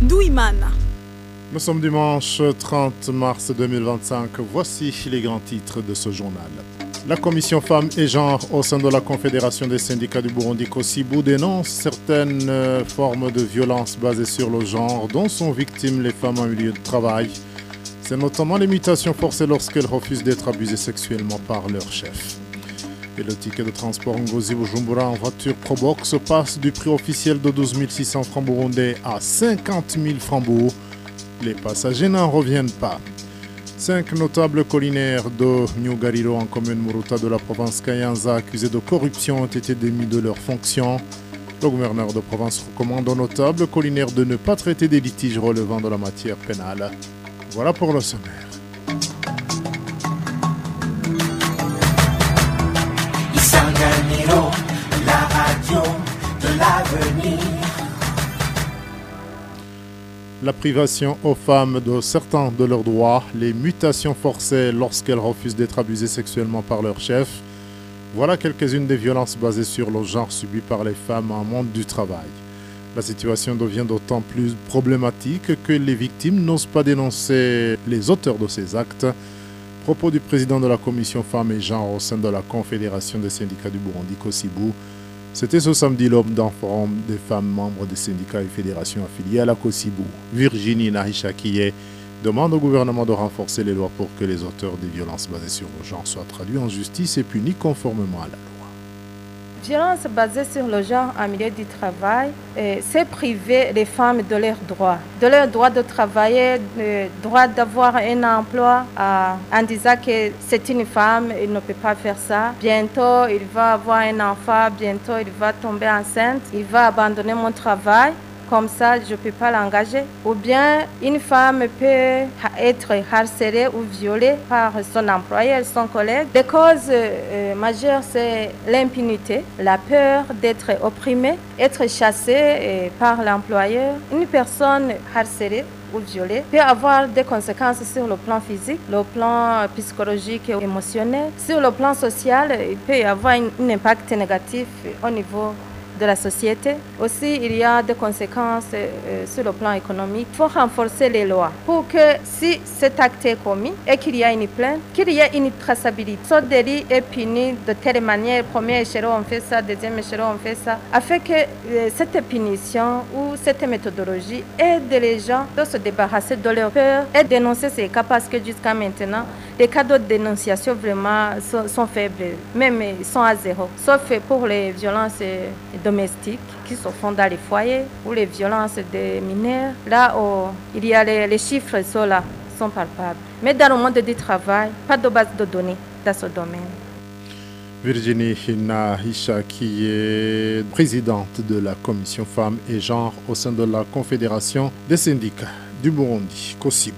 Ndouimana. Nous sommes dimanche 30 mars 2025. Voici les grands titres de ce journal. La commission femmes et genre au sein de la Confédération des syndicats du Burundi COSIBU dénonce certaines formes de violence basées sur le genre dont sont victimes les femmes en milieu de travail. C'est notamment les mutations forcées lorsqu'elles refusent d'être abusées sexuellement par leur chef. Et le ticket de transport Ngozi-Bujumbura en voiture Probox passe du prix officiel de 12 600 francs burundais à 50 000 francs bourg. Les passagers n'en reviennent pas. 5 notables collinaires de Nyugariro en commune Muruta de la province Kayanza accusés de corruption ont été démis de leurs fonctions. Le gouverneur de province recommande aux notables collinaires de ne pas traiter des litiges relevant de la matière pénale. Voilà pour le sommaire. Isanganiro, la radio de l'avenir. La privation aux femmes de certains de leurs droits, les mutations forcées lorsqu'elles refusent d'être abusées sexuellement par leur chef. Voilà quelques-unes des violences basées sur le genre subies par les femmes en monde du travail. La situation devient d'autant plus problématique que les victimes n'osent pas dénoncer les auteurs de ces actes. Propos du président de la commission femmes et genre au sein de la Confédération des syndicats du Burundi COSIBU. C'était ce samedi l'homme d'un forum des femmes membres des syndicats et fédérations affiliées à la COSIBU. Virginie Nahishakiye demande au gouvernement de renforcer les lois pour que les auteurs des violences basées sur le genre soient traduits en justice et punis conformément à la loi. Violence basée sur le genre en milieu du travail, c'est priver les femmes de leurs droits de travailler, le droit d'avoir un emploi en disant que c'est une femme, il ne peut pas faire ça. Bientôt, il va avoir un enfant, bientôt, il va tomber enceinte, il va abandonner mon travail. Comme ça, je ne peux pas l'engager. Ou bien, une femme peut être harcelée ou violée par son employeur, son collègue. Les causes majeures, c'est l'impunité, la peur d'être opprimée, être chassée par l'employeur. Une personne harcelée ou violée peut avoir des conséquences sur le plan physique, le plan psychologique et émotionnel. Sur le plan social, il peut y avoir un impact négatif au niveau de la société. Aussi, il y a des conséquences sur le plan économique. Il faut renforcer les lois pour que si cet acte est commis et qu'il y a une plainte, qu'il y ait une traçabilité. Ce délit est puni de telle manière, premier échelon on fait ça, deuxième échelon on fait ça, afin que cette punition ou cette méthodologie aide les gens à se débarrasser de leur peur et dénoncer ces cas parce que jusqu'à maintenant, les cas de dénonciation vraiment sont faibles, même ils sont à zéro, sauf pour les violences domestiques qui se font dans les foyers ou les violences des mineurs. Là où il y a les chiffres sont là, sont palpables. Mais dans le monde du travail, pas de base de données dans ce domaine. Virginie Nahisha, qui est présidente de la commission femmes et genre au sein de la Confédération des syndicats du Burundi, COSIBU.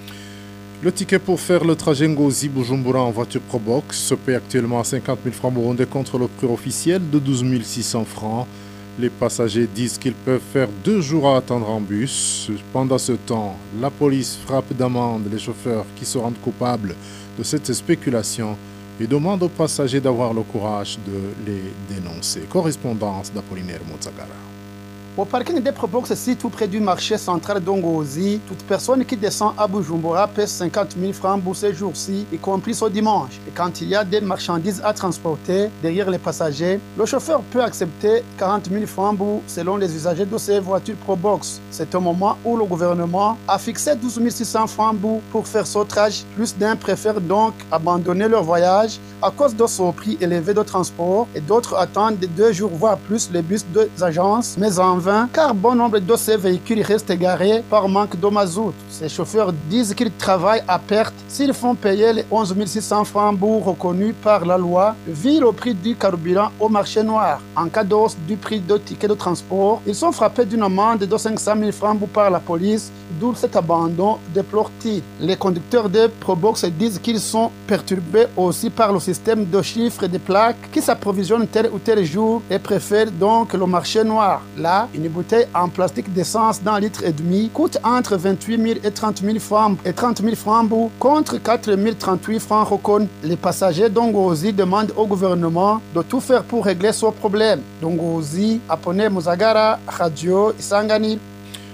Le ticket pour faire le trajet Ngozi-Bujumbura en voiture Probox se paie actuellement à 50 000 francs burundais contre le prix officiel de 12 600 francs. Les passagers disent qu'ils peuvent faire 2 jours à attendre en bus. Pendant ce temps, la police frappe d'amende les chauffeurs qui se rendent coupables de cette spéculation et demande aux passagers d'avoir le courage de les dénoncer. Correspondance d'Apollinaire Mozagara. Au parking des Probox, ici tout près du marché central d'Ongozi, toute personne qui descend à Bujumbura paie 50 000 francs pour ces jours-ci, y compris ce dimanche. Et quand il y a des marchandises à transporter derrière les passagers, le chauffeur peut accepter 40 000 francs selon les usagers de ces voitures Probox. C'est au moment où le gouvernement a fixé 12 600 francs pour faire ce trajet. Plus d'un préfèrent donc abandonner leur voyage à cause de ce prix élevé de transport et d'autres attendent 2 jours voire plus les bus des agences, mais en car bon nombre de ces véhicules restent garés par manque de mazout. Ces chauffeurs disent qu'ils travaillent à perte s'ils font payer les 11 600 francs reconnus par la loi, vu le prix du carburant au marché noir. En cas de hausse du prix de tickets de transport, ils sont frappés d'une amende de 500 000 francs par la police, d'où cet abandon déplore-t-il. Les conducteurs de Probox disent qu'ils sont perturbés aussi par le système de chiffres et de plaques qui s'approvisionnent tel ou tel jour et préfèrent donc le marché noir. Là, une bouteille en plastique d'essence d'un litre et demi coûte entre 28 000 et 30 000 francs contre 4 038 francs reconnus. Les passagers d'Ongozi demandent au gouvernement de tout faire pour régler ce problème. D'Ongozi, Apone Muzagara, Radio Isangani.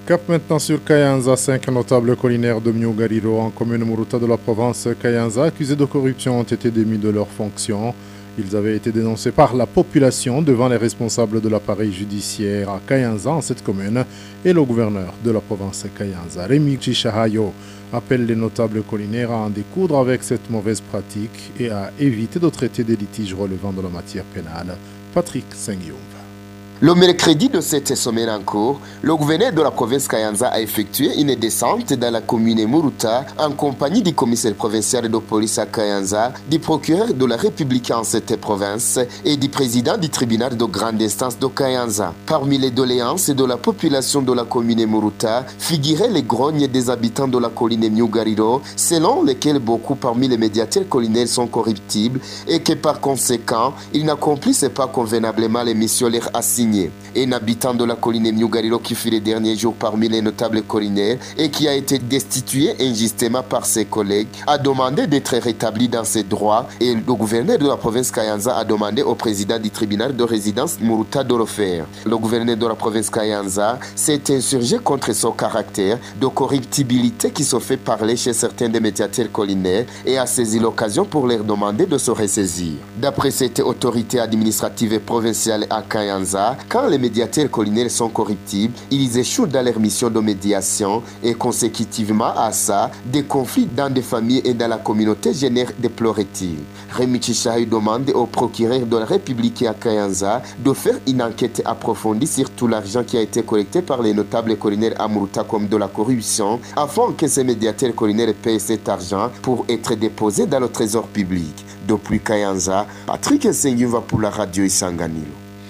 Cap maintenant sur Kayanza, 5 notables collinaires de Myugariro en commune Muruta de la province Kayanza accusés de corruption ont été démis de leurs fonctions. Ils avaient été dénoncés par la population devant les responsables de l'appareil judiciaire à Kayanza en cette commune et le gouverneur de la province Kayanza, Rémi Chichahayo, appelle les notables collinaires à en découdre avec cette mauvaise pratique et à éviter de traiter des litiges relevant de la matière pénale. Patrick Sengyumva. Le mercredi de cette semaine en cours, le gouverneur de la province Kayanza a effectué une descente dans la commune Muruta en compagnie du commissaire provincial de police à Kayanza, du procureur de la République en cette province et du président du tribunal de grande instance de Kayanza. Parmi les doléances de la population de la commune Muruta figuraient les grognes des habitants de la colline Myugariro, selon lesquels beaucoup parmi les médiateurs collinaires sont corruptibles et que par conséquent, ils n'accomplissent pas convenablement les missions leur assignées. Un habitant de la colline Myugariro qui fut les derniers jours parmi les notables collinaires et qui a été destitué injustement par ses collègues a demandé d'être rétabli dans ses droits et le gouverneur de la province Kayanza a demandé au président du tribunal de résidence Muruta de le faire. Le gouverneur de la province Kayanza s'est insurgé contre son caractère de corruptibilité qui se fait parler chez certains des médiateurs collinaires et a saisi l'occasion pour leur demander de se ressaisir. D'après cette autorité administrative et provinciale à Kayanza, quand les médiateurs collinaires sont corruptibles, ils échouent dans leur mission de médiation et consécutivement à ça, des conflits dans des familles et dans la communauté génèrent des pleurétiles. Rémi Chichahayo demande au procureur de la République à Kayanza de faire une enquête approfondie sur tout l'argent qui a été collecté par les notables collinaires à Muruta comme de la corruption, afin que ces médiateurs collinaires payent cet argent pour être déposé dans le trésor public. Depuis Kayanza, Patrick Sengyumva pour la radio Isanganilo.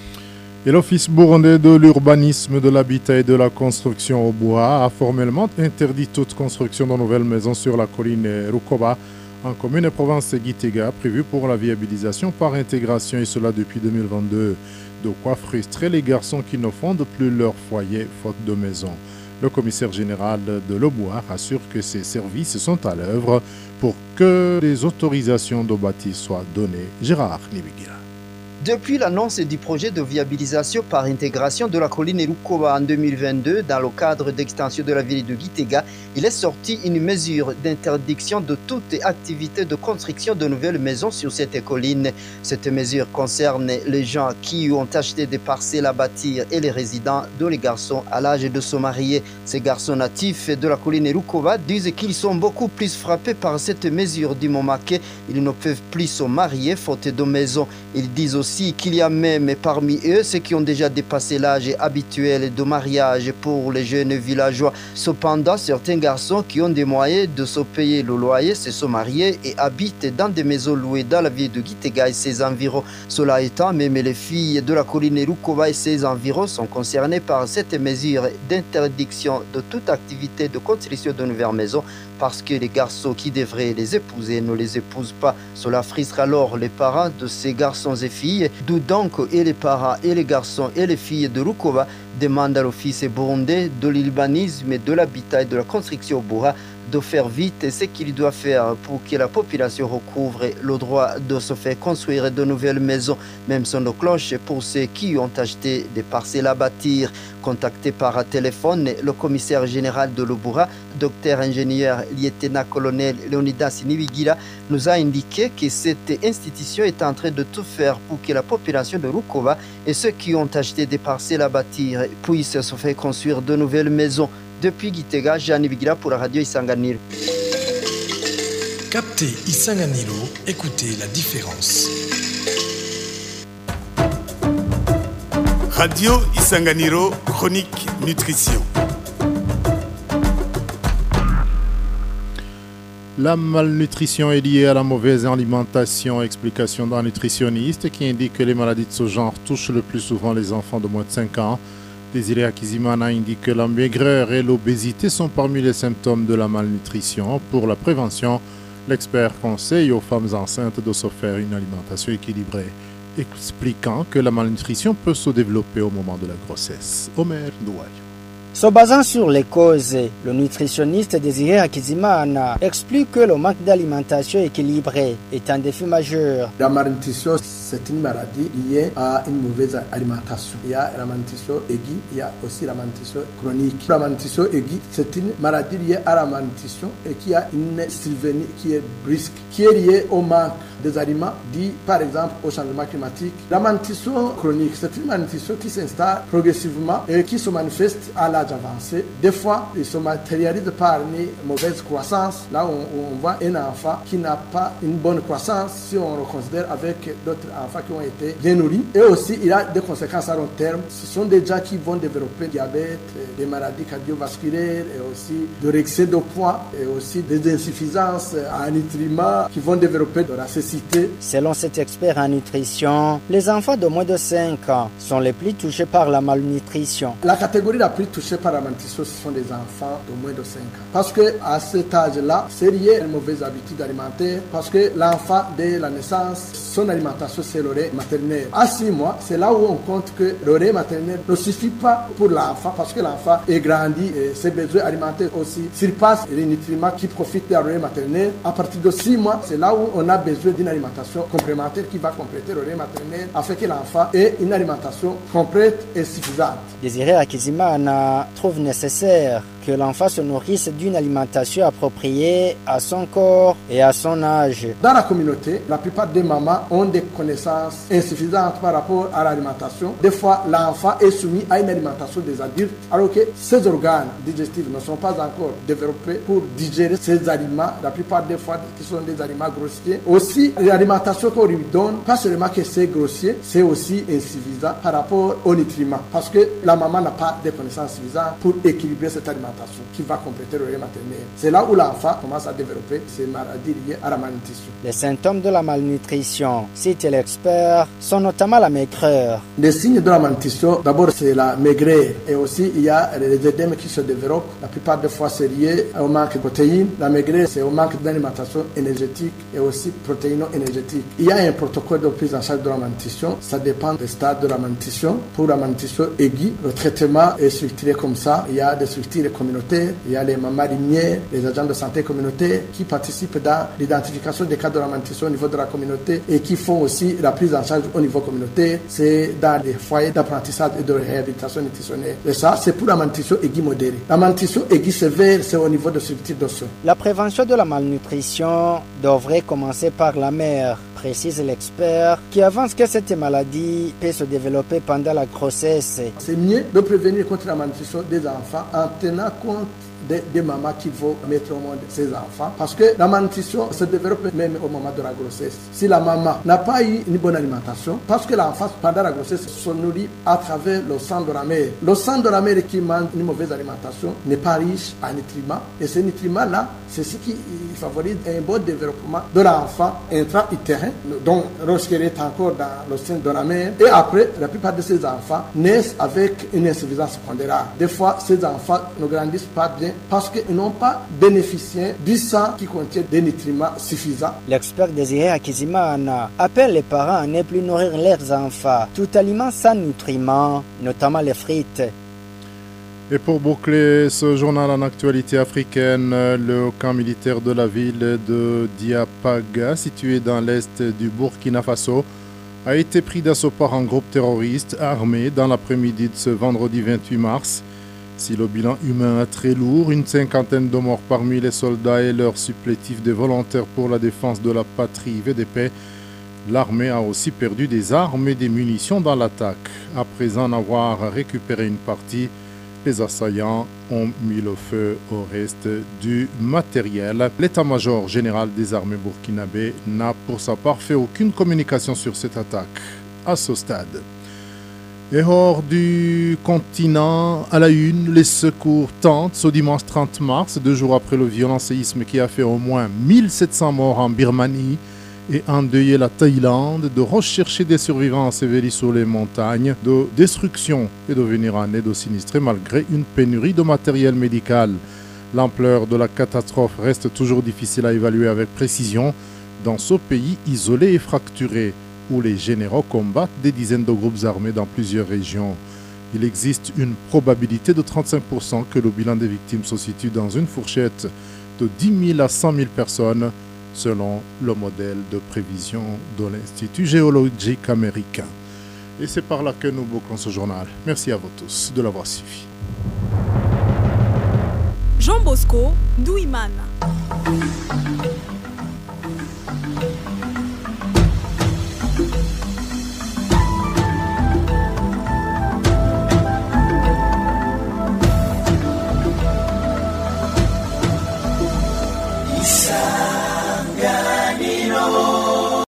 Et l'Office burundais de l'urbanisme, de l'habitat et de la construction au bois a formellement interdit toute construction de nouvelles maisons sur la colline Rukoba, en commune et province Gitega, prévue pour la viabilisation par intégration, et cela depuis 2022. De quoi frustrer les garçons qui ne fondent plus leur foyer faute de maison. Le commissaire général de l'Aubois assure que ces services sont à l'œuvre pour que les autorisations de bâtir soient données. Gérard Nibigira. Depuis l'annonce du projet de viabilisation par intégration de la colline Rukoba en 2022 dans le cadre d'extension de la ville de Gitega, il est sorti une mesure d'interdiction de toute activité de construction de nouvelles maisons sur cette colline. Cette mesure concerne les gens qui ont acheté des parcelles à bâtir et les résidents dont les garçons à l'âge de se marier. Ces garçons natifs de la colline Rukoba disent qu'ils sont beaucoup plus frappés par cette mesure du moment qu'ils ne peuvent plus se marier faute de maison. Ils disent aussi qu'il y a même parmi eux ceux qui ont déjà dépassé l'âge habituel de mariage pour les jeunes villageois. Cependant, certains garçons qui ont des moyens de se payer le loyer se sont mariés et habitent dans des maisons louées dans la ville de Gitega et ses environs. Cela étant, même les filles de la colline Rukoba et ses environs sont concernées par cette mesure d'interdiction de toute activité de construction de nouvelles maisons parce que les garçons qui devraient les épouser ne les épousent pas. Cela frustre alors les parents de ces garçons et filles, d'où donc et les parents et les garçons et les filles de Rukoba demandent à l'Office burundais de l'urbanisme et de l'habitat et de la construction au Boura de faire vite ce qu'il doit faire pour que la population recouvre le droit de se faire construire de nouvelles maisons, même son de cloche pour ceux qui ont acheté des parcelles à bâtir. Contacté par téléphone, le commissaire général de l'Oboura, docteur ingénieur lieutenant-colonel Leonidas Nibigira, nous a indiqué que cette institution est en train de tout faire pour que la population de Rukoba et ceux qui ont acheté des parcelles à bâtir puissent se faire construire de nouvelles maisons. Depuis Gitega, Jean Nibigira pour la radio Isanganilo. Captez Isanganilo, écoutez la différence. Radio Isanganilo, chronique nutrition. La malnutrition est liée à la mauvaise alimentation. Explication d'un nutritionniste qui indique que les maladies de ce genre touchent le plus souvent les enfants de moins de 5 ans. Désiré Akizimana indique que la maigreur et l'obésité sont parmi les symptômes de la malnutrition. Pour la prévention, l'expert conseille aux femmes enceintes de se faire une alimentation équilibrée, expliquant que la malnutrition peut se développer au moment de la grossesse. Omer Douayo. Se basant sur les causes, le nutritionniste Désiré Hakizimana explique que le manque d'alimentation équilibrée est un défi majeur. La malnutrition, c'est une maladie liée à une mauvaise alimentation. Il y a la malnutrition aiguë, il y a aussi la malnutrition chronique. La malnutrition aiguë, c'est une maladie liée à la malnutrition et qui a une survenue qui est brusque, qui est liée au manque des aliments dits par exemple au changement climatique. La malnutrition chronique, c'est une malnutrition qui s'installe progressivement et qui se manifeste à l'âge avancé. Des fois, il se matérialise par une mauvaise croissance. Là, on voit un enfant qui n'a pas une bonne croissance si on le considère avec d'autres enfants qui ont été bien nourris. Et aussi, il a des conséquences à long terme. Ce sont des gens qui vont développer diabète, des maladies cardiovasculaires et aussi de l'excès de poids et aussi des insuffisances en nutriments qui vont développer de la cécité. Selon cet expert en nutrition, les enfants de moins de 5 ans sont les plus touchés par la malnutrition. La catégorie la plus touchée par la malnutrition, ce sont les enfants de moins de 5 ans. Parce qu'à cet âge-là, c'est lié à une mauvaise habitude alimentaire. Parce que l'enfant, dès la naissance, son alimentation, c'est le lait maternel. À 6 mois, c'est là où on compte que le lait maternel ne suffit pas pour l'enfant. Parce que l'enfant est grandi et ses besoins alimentaires aussi surpassent les nutriments qui profitent du lait maternel. À partir de 6 mois, c'est là où on a besoin d'une alimentation complémentaire qui va compléter le lait maternel afin que l'enfant ait une alimentation complète et suffisante. Désiré Hakizimana trouve nécessaire que l'enfant se nourrisse d'une alimentation appropriée à son corps et à son âge. Dans la communauté, la plupart des mamans ont des connaissances insuffisantes par rapport à l'alimentation. Des fois, l'enfant est soumis à une alimentation des adultes, alors que ses organes digestifs ne sont pas encore développés pour digérer ces aliments, la plupart des fois qui sont des aliments grossiers. Aussi, l'alimentation qu'on lui donne, pas seulement que c'est grossier, c'est aussi insuffisant par rapport aux nutriments, parce que la maman n'a pas de connaissances suffisantes pour équilibrer cette alimentation qui va compléter le lait maternel. C'est là où l'enfant commence à développer ces maladies liées à la malnutrition. Les symptômes de la malnutrition, cite l'expert, sont notamment la maigreur. Les signes de la malnutrition, d'abord c'est la maigreur et aussi il y a les édèmes qui se développent. La plupart des fois c'est lié au manque de protéines. La maigreur c'est au manque d'alimentation énergétique et aussi protéino-énergétique. Il y a un protocole de prise en charge de la malnutrition. Ça dépend des stades de la malnutrition. Pour la malnutrition aiguë, le traitement est structuré comme ça. Il y a des structures communautaires, il y a les mamans limières, les agents de santé communautaires qui participent dans l'identification des cas de la malnutrition au niveau de la communauté et qui font aussi la prise en charge au niveau communautaire. C'est dans les foyers d'apprentissage et de réhabilitation nutritionnelle. Et ça, c'est pour la malnutrition aiguë modérée. La malnutrition aiguë sévère, c'est au niveau de structures d'osseaux. La prévention de la malnutrition devrait commencer par la mère, précise l'expert, qui avance que cette maladie peut se développer pendant la grossesse. C'est mieux de prévenir contre la malnutrition des enfants en tenant compte des mamans qui vont mettre au monde ces enfants. Parce que la malnutrition se développe même au moment de la grossesse. Si la maman n'a pas eu une bonne alimentation, parce que l'enfant, pendant la grossesse, se nourrit à travers le sang de la mère. Le sang de la mère qui mange une mauvaise alimentation n'est pas riche en nutriments. Et ces nutriments-là, c'est ce qui favorise un bon développement de l'enfant intra-utérin, donc lorsqu'il est encore dans le sein de la mère. Et après, la plupart de ces enfants naissent avec une insuffisance pondérale. Des fois, ces enfants ne grandissent pas bien parce qu'ils n'ont pas bénéficié du sang qui contient des nutriments suffisants. L'expert Désiré Hakizimana appelle les parents à ne plus nourrir leurs enfants tout aliment sans nutriments, notamment les frites. Et pour boucler ce journal en actualité africaine, le camp militaire de la ville de Diapaga, situé dans l'est du Burkina Faso, a été pris d'assaut par un groupe terroriste armé dans l'après-midi de ce vendredi 28 mars. Si le bilan humain est très lourd, une cinquantaine de morts parmi les soldats et leurs supplétifs des volontaires pour la défense de la patrie VDP, l'armée a aussi perdu des armes et des munitions dans l'attaque. Après en avoir récupéré une partie, les assaillants ont mis le feu au reste du matériel. L'état-major général des armées burkinabé n'a pour sa part fait aucune communication sur cette attaque à ce stade. Et hors du continent, à la une, les secours tentent ce dimanche 30 mars, 2 jours après le violent séisme qui a fait au moins 1700 morts en Birmanie et endeuillé la Thaïlande, de rechercher des survivants ensevelis sur les montagnes, de destruction et de venir en aide aux sinistrés malgré une pénurie de matériel médical. L'ampleur de la catastrophe reste toujours difficile à évaluer avec précision dans ce pays isolé et fracturé, où les généraux combattent des dizaines de groupes armés dans plusieurs régions. Il existe une probabilité de 35% que le bilan des victimes se situe dans une fourchette de 10 000 à 100 000 personnes, selon le modèle de prévision de l'Institut géologique américain. Et c'est par là que nous bouclons ce journal. Merci à vous tous de l'avoir suivi. Jean Bosco Douimana.